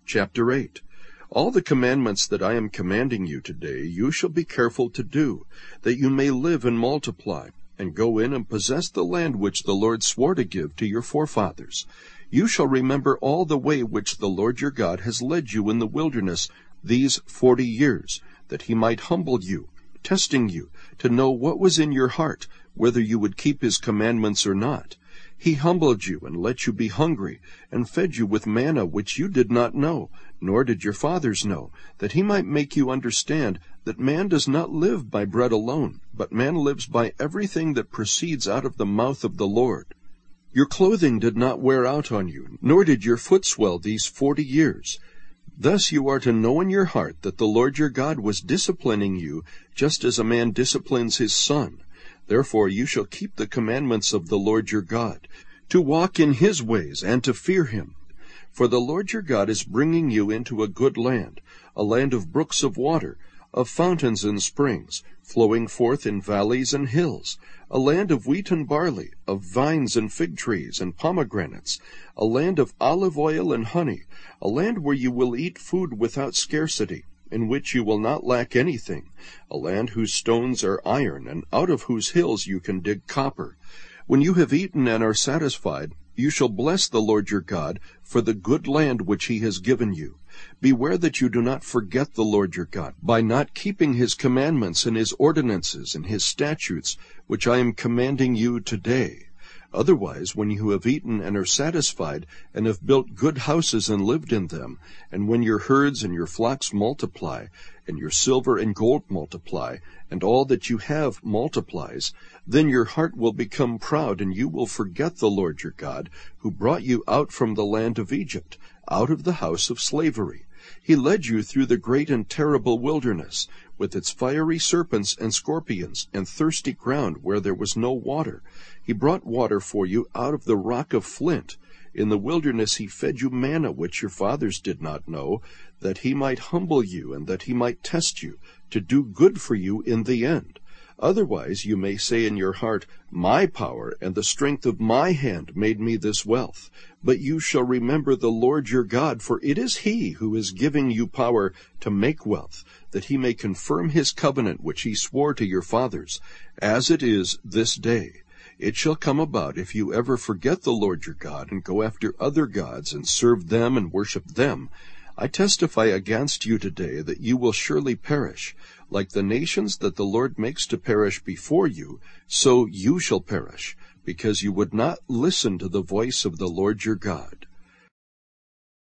Chapter 8. All the commandments that I am commanding you today you shall be careful to do, that you may live and multiply, and go in and possess the land which the Lord swore to give to your forefathers. You shall remember all the way which the Lord your God has led you in the wilderness these 40 years, that he might humble you, testing you, to know what was in your heart, whether you would keep his commandments or not. He humbled you and let you be hungry, and fed you with manna which you did not know, nor did your fathers know, that he might make you understand that man does not live by bread alone, but man lives by everything that proceeds out of the mouth of the Lord. Your clothing did not wear out on you, nor did your foot swell these 40 years. Thus you are to know in your heart that the Lord your God was disciplining you, just as a man disciplines his son. Therefore you shall keep the commandments of the Lord your God, to walk in his ways and to fear him. For the Lord your God is bringing you into a good land, a land of brooks of water, of fountains and springs, flowing forth in valleys and hills, a land of wheat and barley, of vines and fig trees and pomegranates, a land of olive oil and honey, a land where you will eat food without scarcity, in which you will not lack anything, a land whose stones are iron, and out of whose hills you can dig copper. When you have eaten and are satisfied, you shall bless the Lord your God for the good land which he has given you. Beware that you do not forget the Lord your God, by not keeping his commandments and his ordinances and his statutes, which I am commanding you today. Otherwise, when you have eaten and are satisfied, and have built good houses and lived in them, and when your herds and your flocks multiply, and your silver and gold multiply, and all that you have multiplies, then your heart will become proud, and you will forget the Lord your God, who brought you out from the land of Egypt, out of the house of slavery. He led you through the great and terrible wilderness, with its fiery serpents and scorpions, and thirsty ground where there was no water. He brought water for you out of the rock of flint. In the wilderness he fed you manna which your fathers did not know, that he might humble you, and that he might test you, to do good for you in the end. Otherwise you may say in your heart, My power and the strength of my hand made me this wealth. But you shall remember the Lord your God, for it is he who is giving you power to make wealth, that he may confirm his covenant which he swore to your fathers, as it is this day. It shall come about, if you ever forget the Lord your God, and go after other gods, and serve them and worship them, I testify against you today that you will surely perish. Like the nations that the Lord makes to perish before you, so you shall perish, because you would not listen to the voice of the Lord your God.